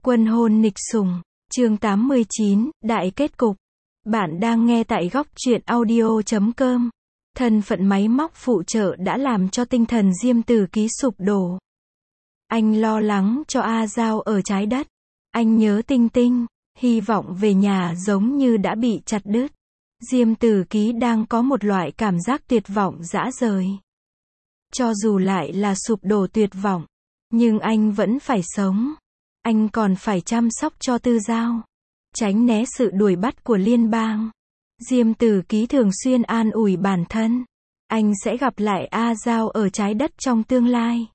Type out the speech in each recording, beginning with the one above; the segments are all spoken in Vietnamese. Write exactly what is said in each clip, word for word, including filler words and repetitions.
Quân hôn nịch sủng, chương tám mươi chín, đại kết cục. Bạn đang nghe tại góc truyện audio chấm com. Thân phận máy móc phụ trợ đã làm cho tinh thần Diêm Tử Ký sụp đổ. Anh lo lắng cho A Giao ở trái đất. Anh nhớ Tinh Tinh, hy vọng về nhà giống như đã bị chặt đứt. Diêm Tử Ký đang có một loại cảm giác tuyệt vọng rã rời. Cho dù lại là sụp đổ tuyệt vọng, nhưng anh vẫn phải sống. Anh còn phải chăm sóc cho Tư Giao, tránh né sự đuổi bắt của liên bang. Diêm Tử Ký thường xuyên an ủi bản thân, anh sẽ gặp lại A Giao ở trái đất trong tương lai.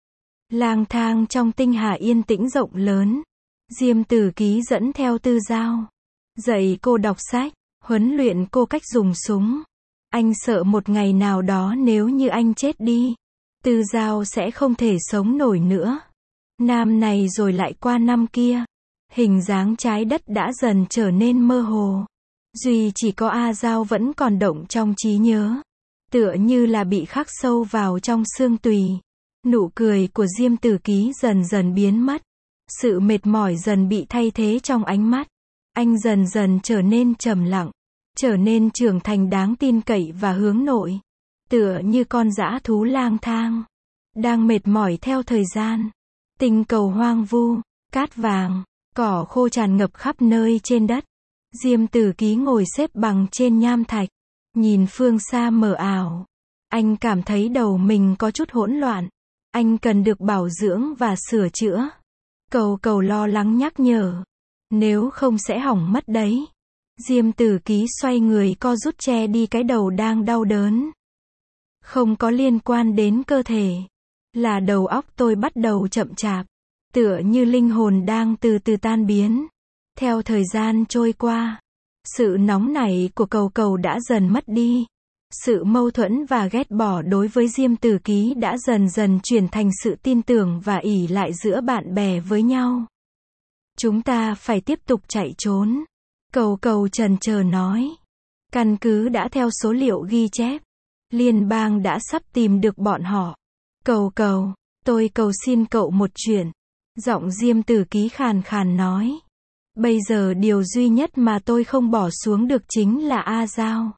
Lang thang trong tinh hà yên tĩnh rộng lớn, Diêm Tử Ký dẫn theo Tư Giao, dạy cô đọc sách, huấn luyện cô cách dùng súng. Anh sợ một ngày nào đó nếu như anh chết đi, Tư Giao sẽ không thể sống nổi nữa. Năm này rồi lại qua năm kia, hình dáng trái đất đã dần trở nên mơ hồ. Duy chỉ có A Giao vẫn còn động trong trí nhớ, tựa như là bị khắc sâu vào trong xương tùy. Nụ cười của Diêm Tử Ký dần dần biến mất, sự mệt mỏi dần bị thay thế trong ánh mắt. Anh dần dần trở nên trầm lặng, trở nên trưởng thành đáng tin cậy và hướng nội, tựa như con dã thú lang thang, đang mệt mỏi theo thời gian. Tinh cầu hoang vu, cát vàng, cỏ khô tràn ngập khắp nơi trên đất. Diêm Tử Ký ngồi xếp bằng trên nham thạch, nhìn phương xa mờ ảo. Anh cảm thấy đầu mình có chút hỗn loạn. Anh cần được bảo dưỡng và sửa chữa. Cầu cầu lo lắng nhắc nhở, nếu không sẽ hỏng mất đấy. Diêm Tử Ký xoay người co rút che đi cái đầu đang đau đớn. Không có liên quan đến cơ thể, là đầu óc tôi bắt đầu chậm chạp, tựa như linh hồn đang từ từ tan biến. Theo thời gian trôi qua, sự nóng nảy của cầu cầu đã dần mất đi. Sự mâu thuẫn và ghét bỏ đối với Diêm Tử Ký đã dần dần chuyển thành sự tin tưởng và ỷ lại giữa bạn bè với nhau. Chúng ta phải tiếp tục chạy trốn, cầu cầu chần chờ nói. Căn cứ đã theo số liệu ghi chép, liên bang đã sắp tìm được bọn họ. Cầu cầu, tôi cầu xin cậu một chuyện. Giọng Diêm Tử Ký khàn khàn nói. Bây giờ điều duy nhất mà tôi không bỏ xuống được chính là A Giao.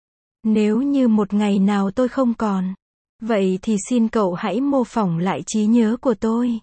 Nếu như một ngày nào tôi không còn, vậy thì xin cậu hãy mô phỏng lại trí nhớ của tôi,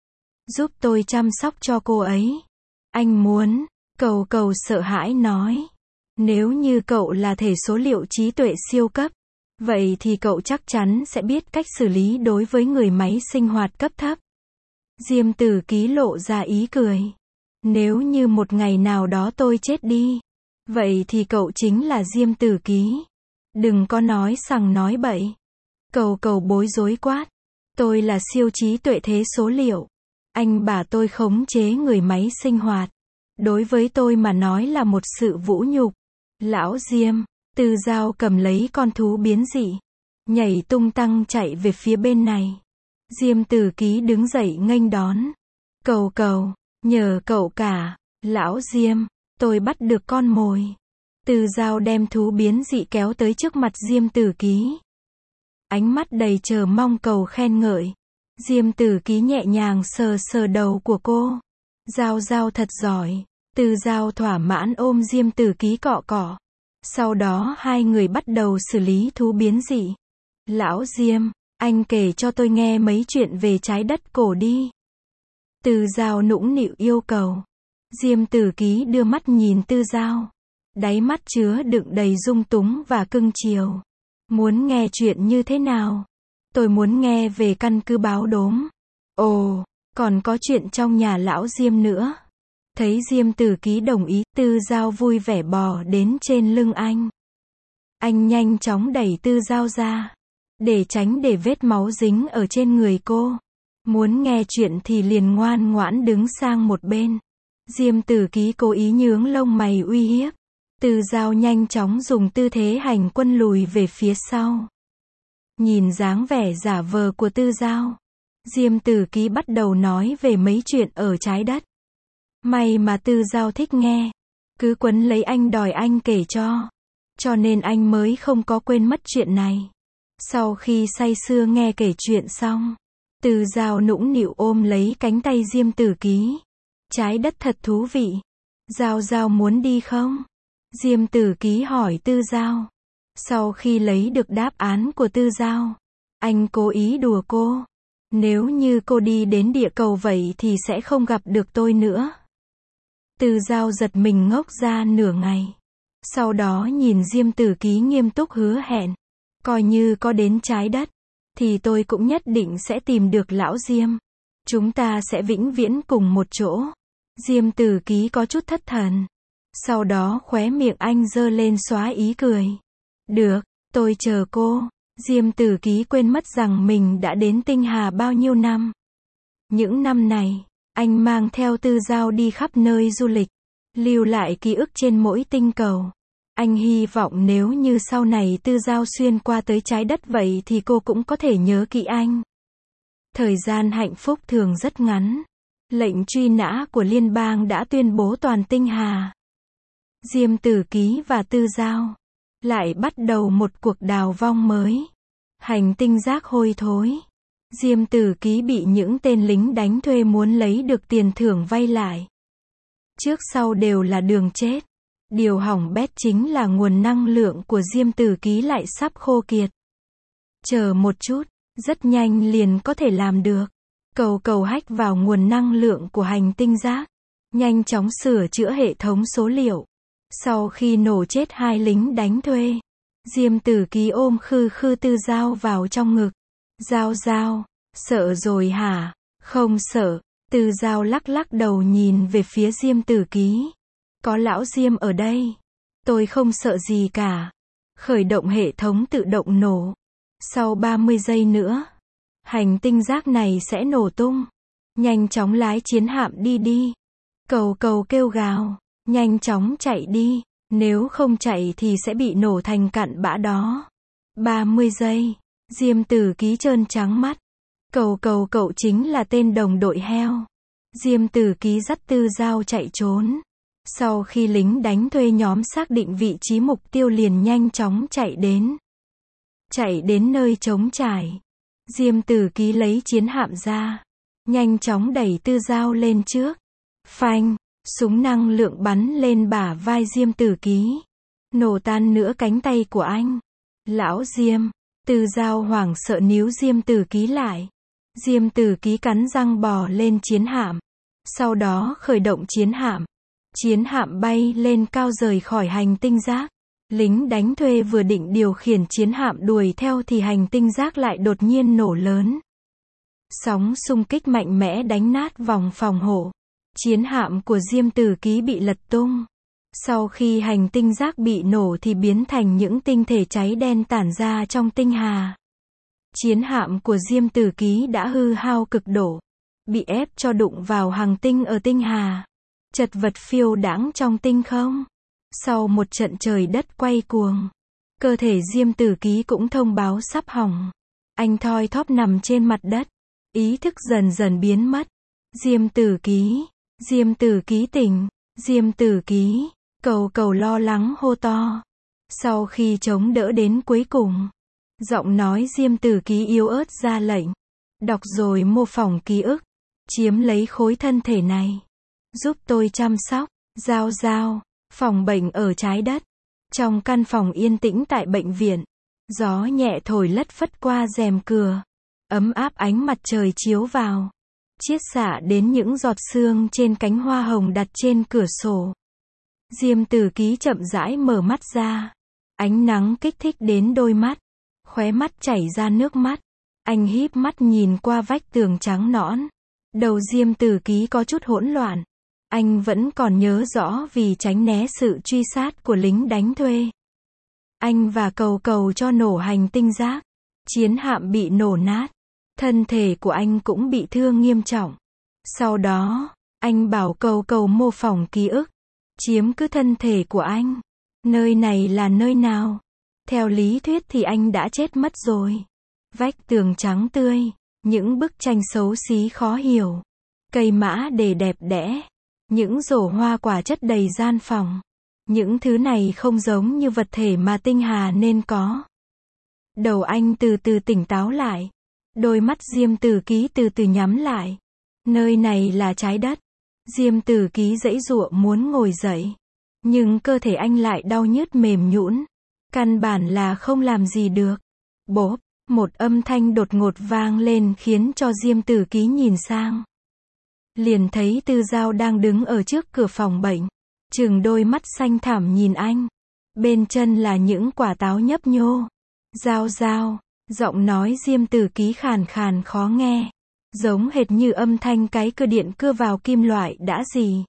giúp tôi chăm sóc cho cô ấy. Anh muốn, cầu cầu sợ hãi nói. Nếu như cậu là thể số liệu trí tuệ siêu cấp, vậy thì cậu chắc chắn sẽ biết cách xử lý đối với người máy sinh hoạt cấp thấp. Diêm Tử Ký lộ ra ý cười. Nếu như một ngày nào đó tôi chết đi, vậy thì cậu chính là Diêm Tử Ký. Đừng có nói sằng nói bậy. Cầu cầu bối rối quát. Tôi là siêu trí tuệ thế số liệu. Anh bảo tôi khống chế người máy sinh hoạt. Đối với tôi mà nói là một sự vũ nhục. Lão Diêm, Tư Giao cầm lấy con thú biến dị, nhảy tung tăng chạy về phía bên này. Diêm Tử Ký đứng dậy nghênh đón. Cầu cầu, nhờ cậu cả, lão Diêm, tôi bắt được con mồi. Tư Giao đem thú biến dị kéo tới trước mặt Diêm Tử Ký. Ánh mắt đầy chờ mong cầu khen ngợi. Diêm Tử Ký nhẹ nhàng sờ sờ đầu của cô. Giao Giao thật giỏi. Tư Giao thỏa mãn ôm Diêm Tử Ký cọ cọ. Sau đó hai người bắt đầu xử lý thú biến dị. Lão Diêm, anh kể cho tôi nghe mấy chuyện về trái đất cổ đi. Tư Giao nũng nịu yêu cầu. Diêm Tử Ký đưa mắt nhìn Tư Giao, đáy mắt chứa đựng đầy dung túng và cưng chiều. Muốn nghe chuyện như thế nào? Tôi muốn nghe về căn cứ báo đốm. Ồ, còn có chuyện trong nhà lão Diêm nữa. Thấy Diêm Tử Ký đồng ý, Tư Giao vui vẻ bò đến trên lưng anh. Anh nhanh chóng đẩy Tư Giao ra, để tránh để vết máu dính ở trên người cô. Muốn nghe chuyện thì liền ngoan ngoãn đứng sang một bên. Diêm Tử Ký cố ý nhướng lông mày uy hiếp. Tư Giao nhanh chóng dùng tư thế hành quân lùi về phía sau. Nhìn dáng vẻ giả vờ của Tư Giao, Diêm Tử Ký bắt đầu nói về mấy chuyện ở trái đất. May mà Tư Giao thích nghe, cứ quấn lấy anh đòi anh kể cho. Cho nên anh mới không có quên mất chuyện này. Sau khi say sưa nghe kể chuyện xong, Tư Giao nũng nịu ôm lấy cánh tay Diêm Tử Ký. Trái đất thật thú vị. Giao Giao muốn đi không? Diêm Tử Ký hỏi Tư Giao. Sau khi lấy được đáp án của Tư Giao, anh cố ý đùa cô. Nếu như cô đi đến địa cầu vậy thì sẽ không gặp được tôi nữa. Tư Giao giật mình ngốc ra nửa ngày. Sau đó nhìn Diêm Tử Ký nghiêm túc hứa hẹn. Coi như có đến trái đất, thì tôi cũng nhất định sẽ tìm được lão Diêm. Chúng ta sẽ vĩnh viễn cùng một chỗ. Diêm Tử Ký có chút thất thần. Sau đó khóe miệng anh giơ lên xóa ý cười. Được, tôi chờ cô. Diêm Tử Ký quên mất rằng mình đã đến tinh hà bao nhiêu năm. Những năm này, anh mang theo Tư Giao đi khắp nơi du lịch, lưu lại ký ức trên mỗi tinh cầu. Anh hy vọng nếu như sau này Tư Giao xuyên qua tới trái đất vậy thì cô cũng có thể nhớ kỹ anh. Thời gian hạnh phúc thường rất ngắn. Lệnh truy nã của liên bang đã tuyên bố toàn tinh hà. Diêm Tử Ký và Tư Giao lại bắt đầu một cuộc đào vong mới. Hành tinh rác hôi thối. Diêm Tử Ký bị những tên lính đánh thuê muốn lấy được tiền thưởng vay lại. Trước sau đều là đường chết. Điều hỏng bét chính là nguồn năng lượng của Diêm Tử Ký lại sắp khô kiệt. Chờ một chút, rất nhanh liền có thể làm được. Cầu cầu hack vào nguồn năng lượng của hành tinh rác. Nhanh chóng sửa chữa hệ thống số liệu. Sau khi nổ chết hai lính đánh thuê, Diêm Tử Ký ôm khư khư Tư Giao vào trong ngực. Giao Giao, sợ rồi hả? Không sợ. Tư Giao lắc lắc đầu nhìn về phía Diêm Tử Ký. Có lão Diêm ở đây. Tôi không sợ gì cả. Khởi động hệ thống tự động nổ. Sau ba mươi giây nữa, hành tinh rác này sẽ nổ tung. Nhanh chóng lái chiến hạm đi đi. Cầu cầu kêu gào. Nhanh chóng chạy đi. Nếu không chạy thì sẽ bị nổ thành cặn bã đó. ba mươi giây. Diêm Tử Ký trơn trắng mắt. Cầu cầu cậu chính là tên đồng đội heo. Diêm Tử Ký dắt Tư Giao chạy trốn. Sau khi lính đánh thuê nhóm xác định vị trí mục tiêu liền nhanh chóng chạy đến. Chạy đến nơi trống trải. Diêm Tử Ký lấy chiến hạm ra. Nhanh chóng đẩy Tư Giao lên trước. Phanh, súng năng lượng bắn lên bả vai Diêm Tử Ký. Nổ tan nửa cánh tay của anh. Lão Diêm. Tư Giao hoảng sợ níu Diêm Tử Ký lại. Diêm Tử Ký cắn răng bò lên chiến hạm. Sau đó khởi động chiến hạm. Chiến hạm bay lên cao rời khỏi hành tinh rác. Lính đánh thuê vừa định điều khiển chiến hạm đuổi theo thì hành tinh rác lại đột nhiên nổ lớn. Sóng xung kích mạnh mẽ đánh nát vòng phòng hộ. Chiến hạm của Diêm Tử Ký bị lật tung. Sau khi hành tinh rác bị nổ thì biến thành những tinh thể cháy đen tản ra trong tinh hà. Chiến hạm của Diêm Tử Ký đã hư hao cực độ. Bị ép cho đụng vào hành tinh ở tinh hà. Chật vật phiêu đãng trong tinh không. Sau một trận trời đất quay cuồng, cơ thể Diêm Tử Ký cũng thông báo sắp hỏng. Anh thoi thóp nằm trên mặt đất. Ý thức dần dần biến mất. Diêm Tử Ký, Diêm Tử Ký tỉnh, Diêm Tử Ký, cầu cầu lo lắng hô to. Sau khi chống đỡ đến cuối cùng, giọng nói Diêm Tử Ký yếu ớt ra lệnh. Đọc rồi mô phỏng ký ức. Chiếm lấy khối thân thể này. Giúp tôi chăm sóc. Giao Giao. Phòng bệnh ở trái đất. Trong căn phòng yên tĩnh tại bệnh viện. Gió nhẹ thổi lất phất qua rèm cửa. Ấm áp ánh mặt trời chiếu vào. Chiết xạ đến những giọt sương trên cánh hoa hồng đặt trên cửa sổ. Diêm Tử Ký chậm rãi mở mắt ra. Ánh nắng kích thích đến đôi mắt. Khóe mắt chảy ra nước mắt. Anh híp mắt nhìn qua vách tường trắng nõn. Đầu Diêm Tử Ký có chút hỗn loạn. Anh vẫn còn nhớ rõ vì tránh né sự truy sát của lính đánh thuê. Anh và cầu cầu cho nổ hành tinh rác. Chiến hạm bị nổ nát. Thân thể của anh cũng bị thương nghiêm trọng. Sau đó, anh bảo cầu cầu mô phỏng ký ức. Chiếm cứ thân thể của anh. Nơi này là nơi nào? Theo lý thuyết thì anh đã chết mất rồi. Vách tường trắng tươi. Những bức tranh xấu xí khó hiểu. Cây mã đề đẹp đẽ. Những rổ hoa quả chất đầy gian phòng. Những thứ này không giống như vật thể mà tinh hà nên có. Đầu anh từ từ tỉnh táo lại. Đôi mắt Diêm Tử Ký từ từ nhắm lại. Nơi này là trái đất. Diêm Tử Ký giãy giụa muốn ngồi dậy. Nhưng cơ thể anh lại đau nhức mềm nhũn. Căn bản là không làm gì được. Bốp, một âm thanh đột ngột vang lên khiến cho Diêm Tử Ký nhìn sang. Liền thấy Tư Dao đang đứng ở trước cửa phòng bệnh. Trừng đôi mắt xanh thẳm nhìn anh. Bên chân là những quả táo nhấp nhô. Dao dao, giọng nói Diêm Tử Ký khàn khàn khó nghe. Giống hệt như âm thanh cái cưa điện cưa vào kim loại đã gì.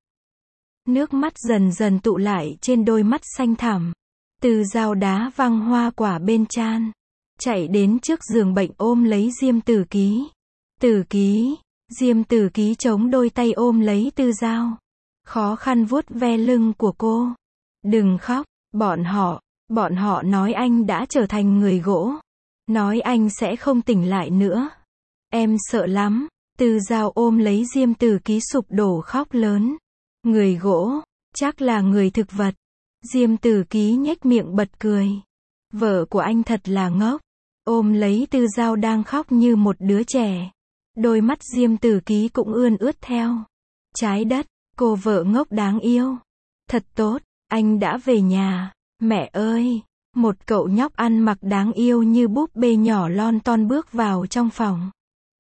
Nước mắt dần dần tụ lại trên đôi mắt xanh thẳm. Tư Dao đá văng hoa quả bên trán. Chạy đến trước giường bệnh ôm lấy Diêm Tử Ký. Tử Ký, Diêm Tử Ký chống đôi tay ôm lấy Tư Dao. Khó khăn vuốt ve lưng của cô. Đừng khóc, bọn họ, bọn họ nói anh đã trở thành người gỗ. Nói anh sẽ không tỉnh lại nữa. Em sợ lắm. Tư Dao ôm lấy Diêm Tử Ký sụp đổ khóc lớn. Người gỗ, chắc là người thực vật. Diêm Tử Ký nhếch miệng bật cười. Vợ của anh thật là ngốc. Ôm lấy Tư Dao đang khóc như một đứa trẻ. Đôi mắt Diêm Tử Ký cũng ươn ướt theo. Trái đất, cô vợ ngốc đáng yêu. Thật tốt, anh đã về nhà. Mẹ ơi, một cậu nhóc ăn mặc đáng yêu như búp bê nhỏ lon ton bước vào trong phòng.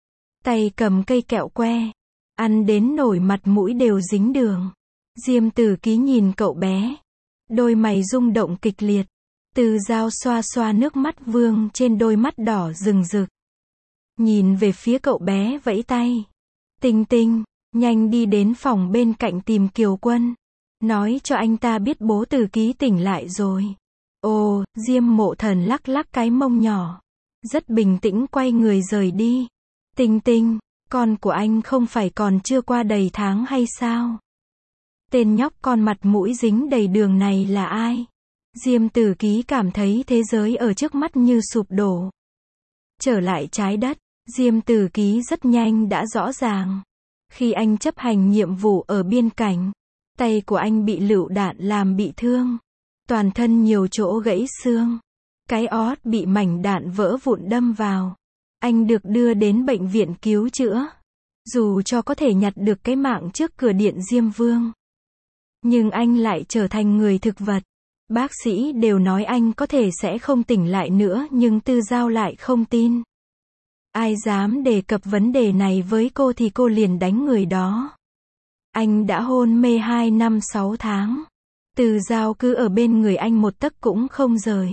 Tay cầm cây kẹo que. Ăn đến nổi mặt mũi đều dính đường. Diêm Tử Ký nhìn cậu bé. Đôi mày rung động kịch liệt. Tư Dao xoa xoa nước mắt vương trên đôi mắt đỏ rừng rực. Nhìn về phía cậu bé vẫy tay. Tinh Tinh, nhanh đi đến phòng bên cạnh tìm Kiều Quân. Nói cho anh ta biết bố Tử Ký tỉnh lại rồi. Ồ, Diêm Mộ Thần lắc lắc cái mông nhỏ. Rất bình tĩnh quay người rời đi. Tinh Tinh, con của anh không phải còn chưa qua đầy tháng hay sao? Tên nhóc con mặt mũi dính đầy đường này là ai? Diêm Tử Ký cảm thấy thế giới ở trước mắt như sụp đổ. Trở lại trái đất, Diêm Tử Ký rất nhanh đã rõ ràng. Khi anh chấp hành nhiệm vụ ở biên cảnh, tay của anh bị lựu đạn làm bị thương. Toàn thân nhiều chỗ gãy xương. Cái ót bị mảnh đạn vỡ vụn đâm vào. Anh được đưa đến bệnh viện cứu chữa. Dù cho có thể nhặt được cái mạng trước cửa điện Diêm Vương. Nhưng anh lại trở thành người thực vật. Bác sĩ đều nói anh có thể sẽ không tỉnh lại nữa nhưng Tư Dao lại không tin. Ai dám đề cập vấn đề này với cô thì cô liền đánh người đó. Anh đã hôn mê hai năm sáu tháng. Tư Dao cứ ở bên người anh một tấc cũng không rời.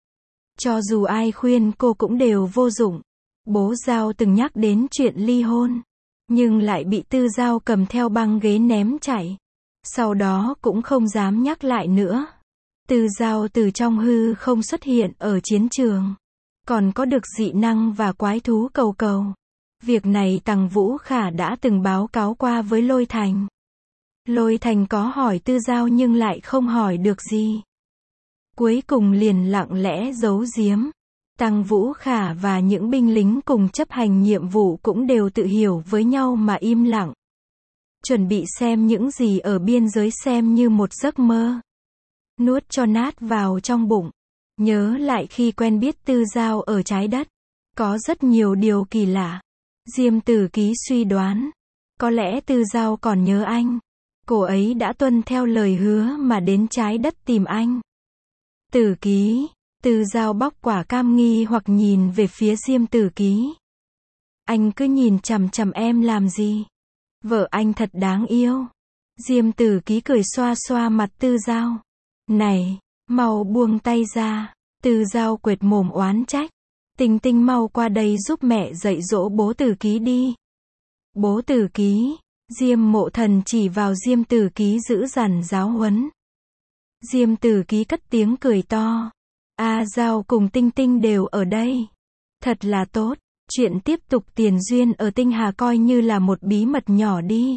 Cho dù ai khuyên cô cũng đều vô dụng. Bố Dao từng nhắc đến chuyện ly hôn. Nhưng lại bị Tư Dao cầm theo băng ghế ném chạy. Sau đó cũng không dám nhắc lại nữa. Tư Dao từ trong hư không xuất hiện ở chiến trường. Còn có được dị năng và quái thú cầu cầu. Việc này Tằng Vũ Khả đã từng báo cáo qua với Lôi Thành. Lôi Thành có hỏi Tư Dao nhưng lại không hỏi được gì. Cuối cùng liền lặng lẽ giấu giếm. Tằng Vũ Khả và những binh lính cùng chấp hành nhiệm vụ cũng đều tự hiểu với nhau mà im lặng. Chuẩn bị xem những gì ở biên giới xem như một giấc mơ. Nuốt cho nát vào trong bụng. Nhớ lại khi quen biết Tư Dao ở trái đất. Có rất nhiều điều kỳ lạ. Diêm Tử Ký suy đoán. Có lẽ Tư Dao còn nhớ anh. Cô ấy đã tuân theo lời hứa mà đến trái đất tìm anh. Tử Ký. Tư Dao bóc quả cam nghi hoặc nhìn về phía Diêm Tử Ký. Anh cứ nhìn chằm chằm em làm gì? Vợ anh thật đáng yêu. Diêm Tử Ký cười xoa xoa mặt Tư Dao. Này, mau buông tay ra. Tư Dao quệt mồm oán trách. Tinh Tinh mau qua đây giúp mẹ dạy dỗ bố Tử Ký đi. Bố Tử Ký. Diêm Mộ Thần chỉ vào Diêm Tử Ký dữ dằn giáo huấn. Diêm Tử Ký cất tiếng cười to. A Dao cùng Tinh Tinh đều ở đây. Thật là tốt. Chuyện tiếp tục tiền duyên ở Tinh Hà coi như là một bí mật nhỏ đi.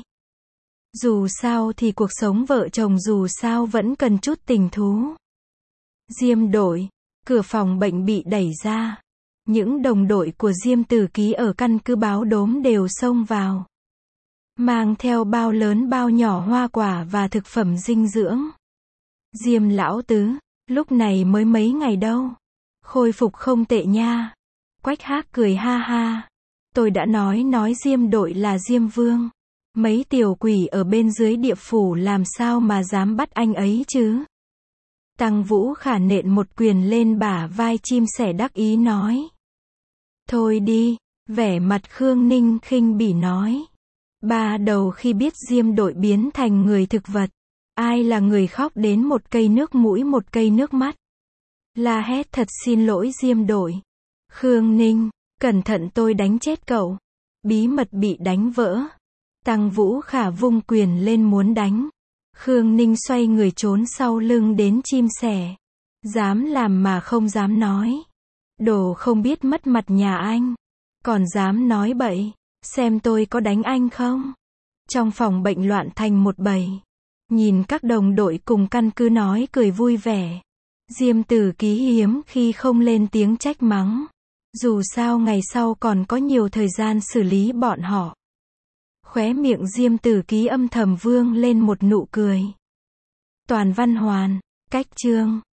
Dù sao thì cuộc sống vợ chồng dù sao vẫn cần chút tình thú. Diêm đội. Cửa phòng bệnh bị đẩy ra. Những đồng đội của Diêm Tử Ký ở căn cứ báo đốm đều xông vào. Mang theo bao lớn bao nhỏ hoa quả và thực phẩm dinh dưỡng. Diêm lão tứ. Lúc này mới mấy ngày đâu. Khôi phục không tệ nha. Quách Hác cười ha ha. Tôi đã nói nói Diêm đội là Diêm Vương. Mấy tiểu quỷ ở bên dưới địa phủ làm sao mà dám bắt anh ấy chứ? Tăng Vũ Khả nện một quyền lên bả vai chim sẻ đắc ý nói. Thôi đi, vẻ mặt Khương Ninh khinh bỉ nói. Ba đầu khi biết Diêm Đội biến thành người thực vật, ai là người khóc đến một cây nước mũi một cây nước mắt. La hét thật xin lỗi Diêm Đội. Khương Ninh, cẩn thận tôi đánh chết cậu. Bí mật bị đánh vỡ. Tăng Vũ Khả vung quyền lên muốn đánh. Khương Ninh xoay người trốn sau lưng đến chim sẻ. Dám làm mà không dám nói. Đồ không biết mất mặt nhà anh. Còn dám nói bậy. Xem tôi có đánh anh không? Trong phòng bệnh loạn thành một bầy. Nhìn các đồng đội cùng căn cứ nói cười vui vẻ. Diêm Tử Ký hiếm khi không lên tiếng trách mắng. Dù sao ngày sau còn có nhiều thời gian xử lý bọn họ. Khóe miệng Diêm Tử Ký âm thầm vương lên một nụ cười. Toàn Văn Hoàn, cách chương